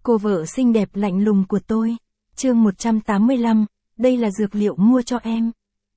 Cô vợ xinh đẹp lạnh lùng của tôi. Chương 185, đây là dược liệu mua cho em.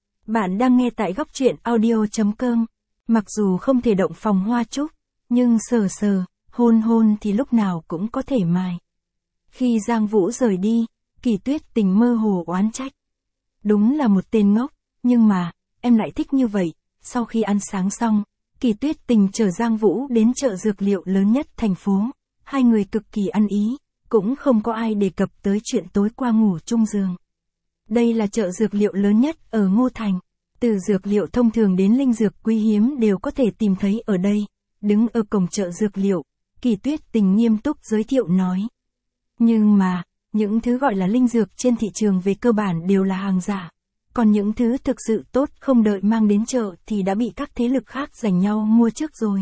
Bạn đang nghe tại góc truyện audio.com. Mặc dù không thể động phòng hoa trúc, nhưng sờ sờ, hôn hôn thì lúc nào cũng có thể mài. Khi Giang Vũ rời đi, Kỳ Tuyết Tình mơ hồ oán trách. Đúng là một tên ngốc, nhưng mà, em lại thích như vậy. Sau khi ăn sáng xong, Kỳ Tuyết Tình chở Giang Vũ đến chợ dược liệu lớn nhất thành phố. Hai người cực kỳ ăn ý, cũng không có ai đề cập tới chuyện tối qua ngủ chung giường. Đây là chợ dược liệu lớn nhất ở Ngô Thành. Từ dược liệu thông thường đến linh dược quý hiếm đều có thể tìm thấy ở đây. Đứng ở cổng chợ dược liệu, Kỳ Tuyết Tình nghiêm túc giới thiệu nói. Nhưng mà, những thứ gọi là linh dược trên thị trường về cơ bản đều là hàng giả. Còn những thứ thực sự tốt không đợi mang đến chợ thì đã bị các thế lực khác giành nhau mua trước rồi.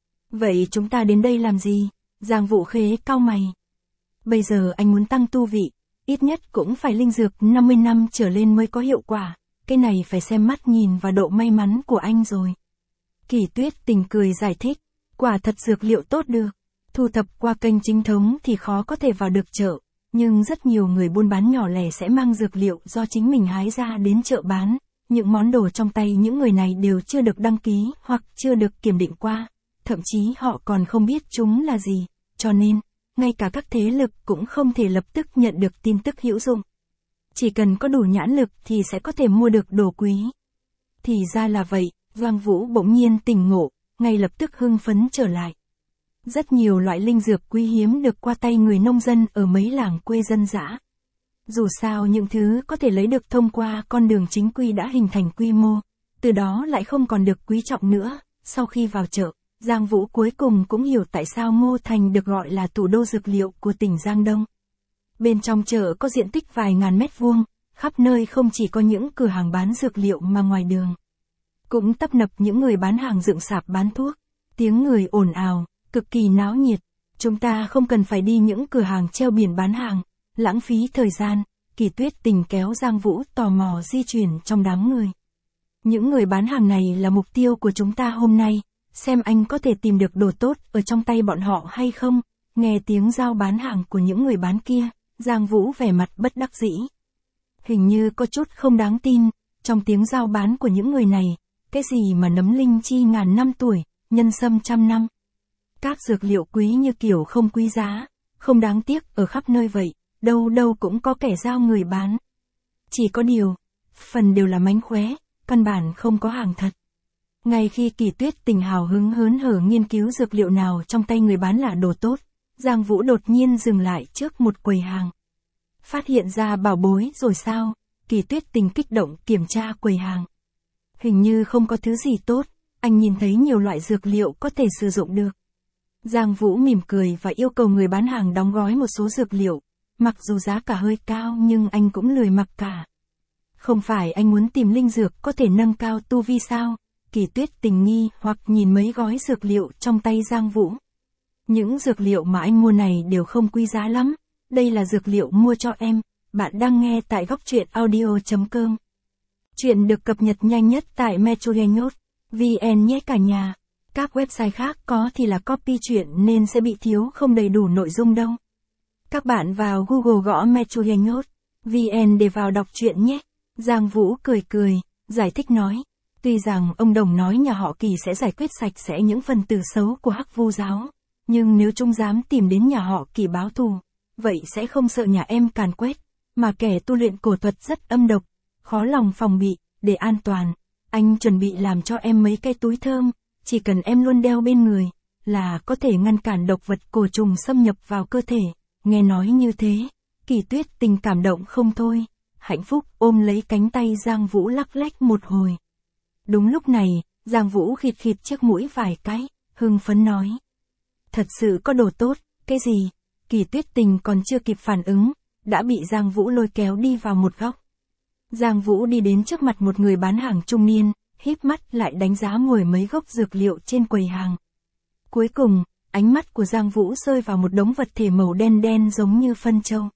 Vậy chúng ta đến đây làm gì? Giang Vũ khế cau mày. Bây giờ anh muốn tăng tu vị, ít nhất cũng phải linh dược 50 năm trở lên mới có hiệu quả. Cái này phải xem mắt nhìn và độ may mắn của anh rồi. Kỳ Tuyết Tình cười giải thích, quả thật dược liệu tốt được. Thu thập qua kênh chính thống thì khó có thể vào được chợ, nhưng rất nhiều người buôn bán nhỏ lẻ sẽ mang dược liệu do chính mình hái ra đến chợ bán. Những món đồ trong tay những người này đều chưa được đăng ký hoặc chưa được kiểm định qua, thậm chí họ còn không biết chúng là gì, cho nên, ngay cả các thế lực cũng không thể lập tức nhận được tin tức hữu dụng. Chỉ cần có đủ nhãn lực thì sẽ có thể mua được đồ quý. Thì ra là vậy, Giang Vũ bỗng nhiên tỉnh ngộ, ngay lập tức hưng phấn trở lại. Rất nhiều loại linh dược quý hiếm được qua tay người nông dân ở mấy làng quê dân dã. Dù sao những thứ có thể lấy được thông qua con đường chính quy đã hình thành quy mô, từ đó lại không còn được quý trọng nữa. Sau khi vào chợ, Giang Vũ cuối cùng cũng hiểu tại sao Ngô Thành được gọi là thủ đô dược liệu của tỉnh Giang Đông. Bên trong chợ có diện tích vài ngàn mét vuông, khắp nơi không chỉ có những cửa hàng bán dược liệu mà ngoài đường cũng tấp nập những người bán hàng dựng sạp bán thuốc, tiếng người ồn ào, cực kỳ náo nhiệt. Chúng ta không cần phải đi những cửa hàng treo biển bán hàng, lãng phí thời gian. Kỳ Tuyết Tình kéo Giang Vũ tò mò di chuyển trong đám người. Những người bán hàng này là mục tiêu của chúng ta hôm nay, xem anh có thể tìm được đồ tốt ở trong tay bọn họ hay không. Nghe tiếng giao bán hàng của những người bán kia, Giang Vũ vẻ mặt bất đắc dĩ. Hình như có chút không đáng tin, trong tiếng giao bán của những người này, cái gì mà nấm linh chi ngàn năm tuổi, nhân sâm trăm năm. Các dược liệu quý như kiểu không quý giá, không đáng tiếc ở khắp nơi vậy, đâu đâu cũng có kẻ giao người bán. Chỉ có điều, phần đều là mánh khóe, căn bản không có hàng thật. Ngay khi Kỳ Tuyết Tình hào hứng hớn hở nghiên cứu dược liệu nào trong tay người bán là đồ tốt, Giang Vũ đột nhiên dừng lại trước một quầy hàng. Phát hiện ra bảo bối rồi sao? Kỳ Tuyết Tình kích động kiểm tra quầy hàng. Hình như không có thứ gì tốt, anh nhìn thấy nhiều loại dược liệu có thể sử dụng được. Giang Vũ mỉm cười và yêu cầu người bán hàng đóng gói một số dược liệu. Mặc dù giá cả hơi cao nhưng anh cũng lười mặc cả. Không phải anh muốn tìm linh dược có thể nâng cao tu vi sao? Kỳ Tuyết Tình nghi hoặc nhìn mấy gói dược liệu trong tay Giang Vũ. Những dược liệu mà anh mua này đều không quý giá lắm. Đây là dược liệu mua cho em. Bạn đang nghe tại góc truyện audio.com. Chuyện được cập nhật nhanh nhất tại metrogenhot.vn nhé cả nhà. Các website khác có thì là copy chuyện nên sẽ bị thiếu không đầy đủ nội dung đâu. Các bạn vào Google gõ metrogenhot.vn để vào đọc truyện nhé. Giang Vũ cười cười, giải thích nói. Tuy rằng ông Đồng nói nhà họ Kỳ sẽ giải quyết sạch sẽ những phần tử xấu của Hắc Vu giáo, nhưng nếu chúng dám tìm đến nhà họ Kỳ báo thù, vậy sẽ không sợ nhà em càn quét, mà kẻ tu luyện cổ thuật rất âm độc, khó lòng phòng bị. Để an toàn, anh chuẩn bị làm cho em mấy cái túi thơm, chỉ cần em luôn đeo bên người, là có thể ngăn cản độc vật cổ trùng xâm nhập vào cơ thể. Nghe nói như thế, Kỳ Tuyết Tình cảm động không thôi, hạnh phúc ôm lấy cánh tay Giang Vũ lắc lách một hồi. Đúng lúc này, Giang Vũ khịt khịt chiếc mũi vài cái, hưng phấn nói. Thật sự có đồ tốt, cái gì? Kỳ Tuyết Tình còn chưa kịp phản ứng, đã bị Giang Vũ lôi kéo đi vào một góc. Giang Vũ đi đến trước mặt một người bán hàng trung niên, híp mắt lại đánh giá mười mấy gốc dược liệu trên quầy hàng. Cuối cùng, ánh mắt của Giang Vũ rơi vào một đống vật thể màu đen đen giống như phân châu.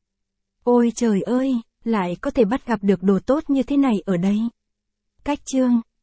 Ôi trời ơi, lại có thể bắt gặp được đồ tốt như thế này ở đây. Cách chương